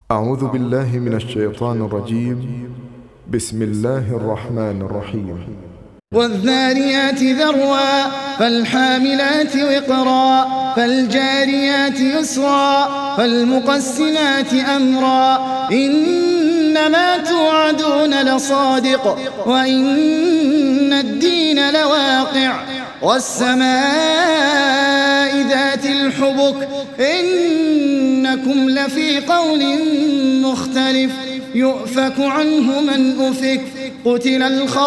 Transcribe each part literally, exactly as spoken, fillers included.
أعوذ بالله من الشيطان الرجيم. بسم الله الرحمن الرحيم. والذاريات ذروا فالحاملات وقرا فالجاريات يسرا فالمقسمات أمرا إنما توعدون لصادق وإن الدين لواقع والسماء ذات الحبك إنكم لفي قول مختلف يؤفك عنه من أفك قتل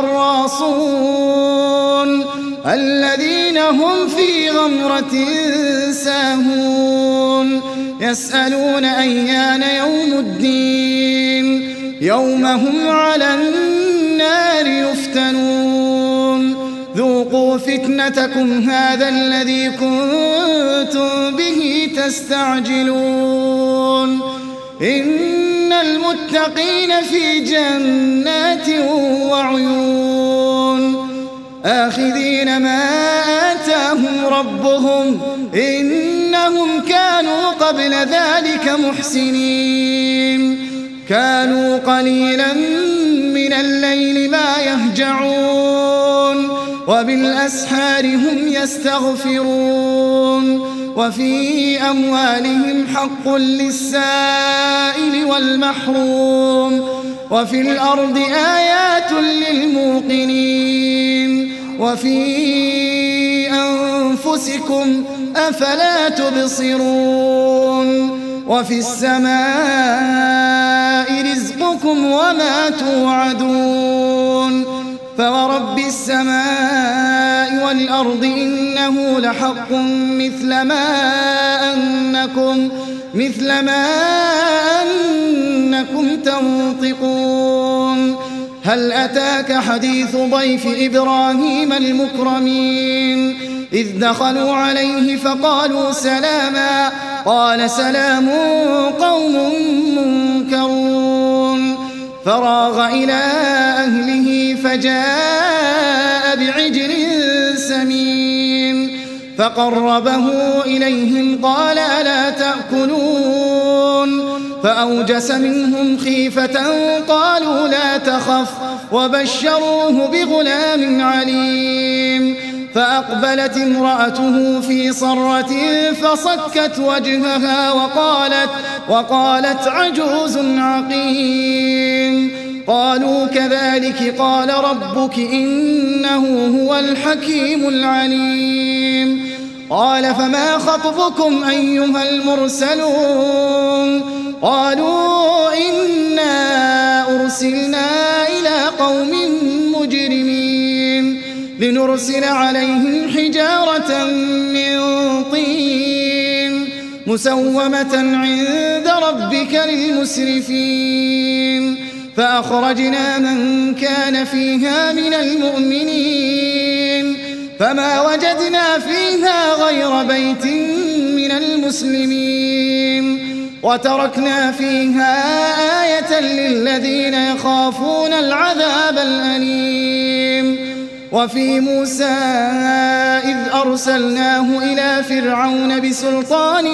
الخراصون الذين هم في غمرة ساهون يسألون أيان يوم الدين يوم هم على النار يفتنون ذوقوا فتنتكم هذا الذي كنتم به تستعجلون إن المتقين في جنات وعيون آخذين ما آتاهم ربهم إنهم كانوا قبل ذلك محسنين كانوا قليلا من الليل ما يهجعون وبالأسحار هم يستغفرون وفي أموالهم حق للسائل والمحروم وفي الأرض آيات للموقنين وفي أنفسكم أفلا تبصرون وفي السماء رزقكم وما توعدون فورب السماء والأرض إنه لحق مثل ما أنكم مثل ما أنكم تنطقون هل أتاك حديث ضيف إبراهيم المكرمين إذ دخلوا عليه فقالوا سلاما قال سلام قوم منكرون فراغ إلى أهله فجاء بعجل سمين فقربه إليهم قال ألا تأكلون فأوجس منهم خيفة قالوا لا تخف وبشروه بغلام عليم فأقبلت امرأته في صرة فصكت وجهها وقالت, وقالت عجوز عقيم قالوا كذلك قال ربك إنه هو الحكيم العليم قال فما خطبكم أيها المرسلون قالوا إنا أرسلنا إلى قوم مجرمين لنرسل عليهم حجارة من طين مسومة عند ربك للمسرفين فأخرجنا من كان فيها من المؤمنين فما وجدنا فيها غير بيت من المسلمين وتركنا فيها آية للذين يخافون العذاب الأليم وفي موسى إذ أرسلناه إلى فرعون بسلطان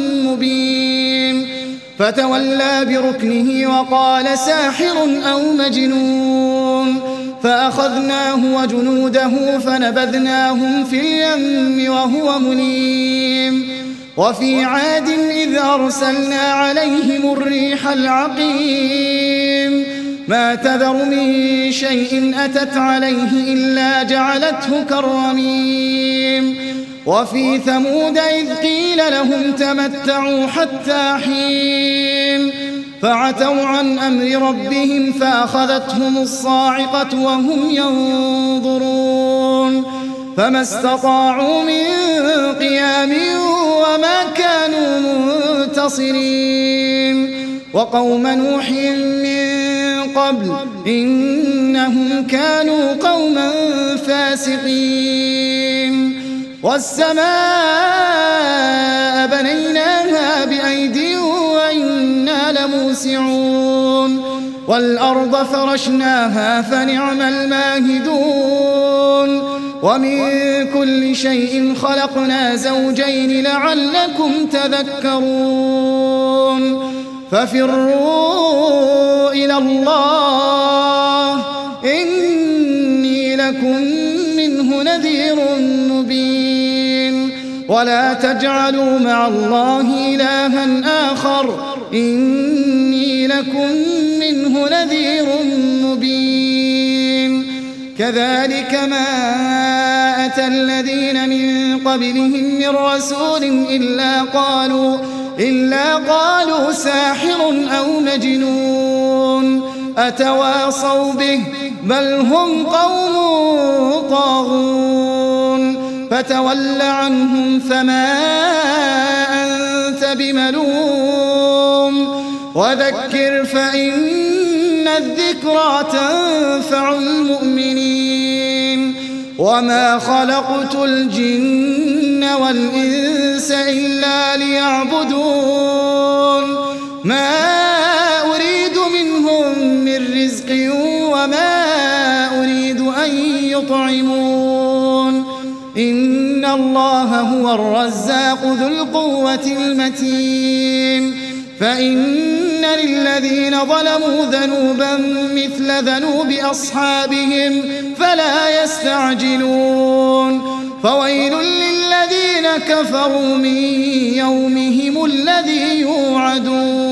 مبين فتولى بركنه وقال ساحر أو مجنون فأخذناه وجنوده فنبذناهم في اليم وهو مليم وفي عاد إذ أرسلنا عليهم الريح العقيم ما تذر من شيء أتت عليه إلا جعلته كالرميم وفي ثمود إذ قيل لهم تمتعوا حتى حين فعتوا عن أمر ربهم فأخذتهم الصاعقة وهم ينظرون فما استطاعوا من قيام وما كانوا منتصرين وقوم نوح من قبل إنهم كانوا قوما فاسقين والسماء بنيناها بأيد وإنا لموسعون والأرض فرشناها فنعم الماهدون ومن كل شيء خلقنا زوجين لعلكم تذكرون ففروا إلى الله إني لكم منه نذير مبين ولا تجعلوا مع الله إلها آخر إني لكم منه نذير مبين كذلك ما أتى الذين من قبلهم من رسول إلا قالوا إلا قالوا ساحر أو مجنون أتواصوا به بل هم قوم طاغون فتول عنهم فما أنت بملوم وذكر فإن الذكرى تنفع المؤمنين وما خلقت الجن والإنس إلا ليعبدون ما أريد منهم من رزق وما أريد أن يطعمون إن الله هو الرزاق ذو القوة المتين فإن للذين ظلموا ذنوبا مثل ذنوب أصحابهم فلا يستعجلون فويل للذين كفروا من يومهم الذي يوعدون